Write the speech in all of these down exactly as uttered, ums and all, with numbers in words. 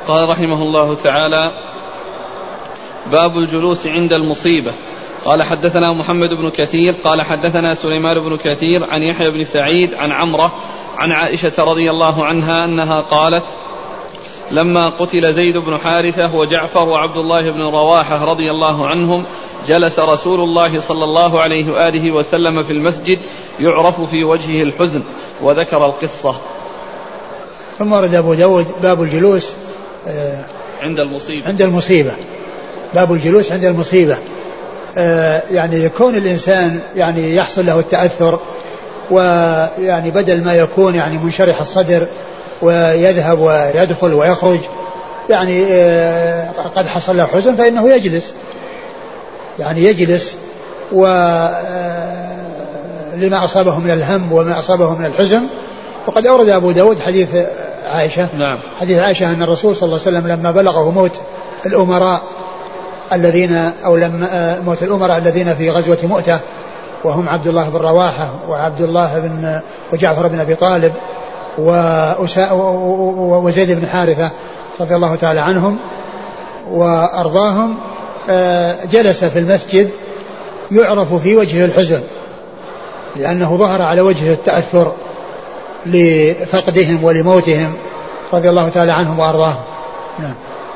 قال رحمه الله تعالى: باب الجلوس عند المصيبة. قال حدثنا محمد بن كثير قال حدثنا سليمان بن كثير عن يحيى بن سعيد عن عمرة عن عائشة رضي الله عنها أنها قالت: لما قتل زيد بن حارثة وجعفر وعبد الله بن رواحة رضي الله عنهم جلس رسول الله صلى الله عليه وآله وسلم في المسجد يعرف في وجهه الحزن، وذكر القصة. ثم ورد أبو داود باب الجلوس عند المصيبة عند المصيبة باب الجلوس عند المصيبة. يعني يكون الإنسان يعني يحصل له التأثر، ويعني بدل ما يكون يعني منشرح الصدر ويذهب ويدخل ويخرج، يعني قد حصل له حزن فإنه يجلس يعني يجلس ولما أصابه من الهم وما أصابه من الحزن. وقد أورد أبو داود حديث عائشة نعم. حديث عائشة أن الرسول صلى الله عليه وسلم لما بلغه موت الأمراء الذين أو لما موت الأمراء الذين في غزوة مؤتة، وهم عبد الله بن رواحة وعبد الله بن وجعفر بن أبي طالب وزيد بن حارثة رضي الله تعالى عنهم وأرضاهم، جلس في المسجد يعرف في وجهه الحزن، لأنه ظهر على وجهه التأثر لفقدهم ولموتهم رضي الله تعالى عنهم وأرضاهم. نعم.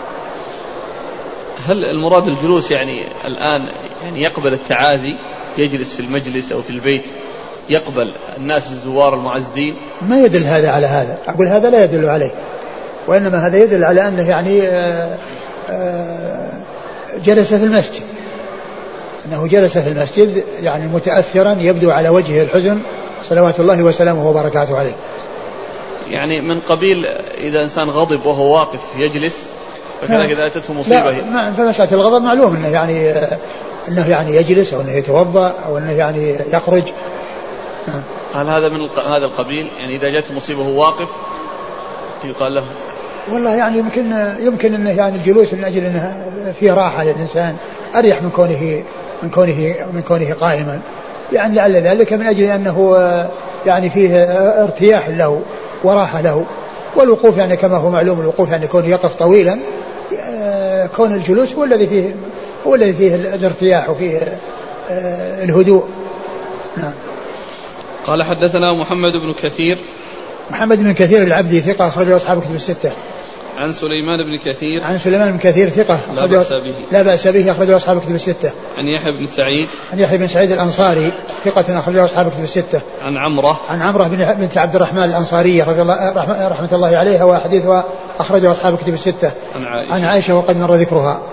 هل المراد الجلوس يعني الآن يعني يقبل التعازي، يجلس في المجلس أو في البيت يقبل الناس الزوار المعزين؟ ما يدل هذا على هذا، أقول هذا لا يدل عليه، وإنما هذا يدل على أنه يعني آآ آآ جلس في المسجد، أنه جلس في المسجد يعني متأثرا يبدو على وجهه الحزن صلوات الله وسلامه وبركاته عليه. يعني من قبيل إذا إنسان غضب وهو واقف يجلس، فكذلك إذا أتته مصيبة. لا، فمسألة الغضب معلوم أنه يعني أنه يعني يجلس أو أنه يتوضأ أو أنه يعني يخرج. هل هذا من هذا القبيل؟ يعني إذا جاءت مصيبة وهو واقف يقال له؟ والله يعني يمكن يمكن أنه يعني الجلوس من أجل أنه فيه راحة للإنسان، أريح من كونه من كونه من كونه قائما، يعني لعل ذلك من أجل أنه يعني فيه ارتياح له وراحة له. والوقوف يعني كما هو معلوم الوقوف يعني كونه يقف طويلا، كون الجلوس هو الذي فيه هو الذي فيه الارتياح وفيه الهدوء. نعم. قال حدثنا محمد بن كثير محمد بن كثير العبدي ثقة أخرجه أصحاب كتب الستة. عن سليمان بن كثير عن سليمان بن كثير ثقة لا بأس به لا بأس به أخرجه أصحاب كتب الستة. عن يحيى بن سعيد عن يحيى بن سعيد الأنصاري ثقة أخرجه أصحاب كتب الستة. عن عمرة عن عمرة بنت عبد الرحمن الأنصارية رضي الله رحمة الله عليها وحديثها أخرجه أصحاب كتب الستة. عن عائشة, عن عائشة وقد مر ذكرها.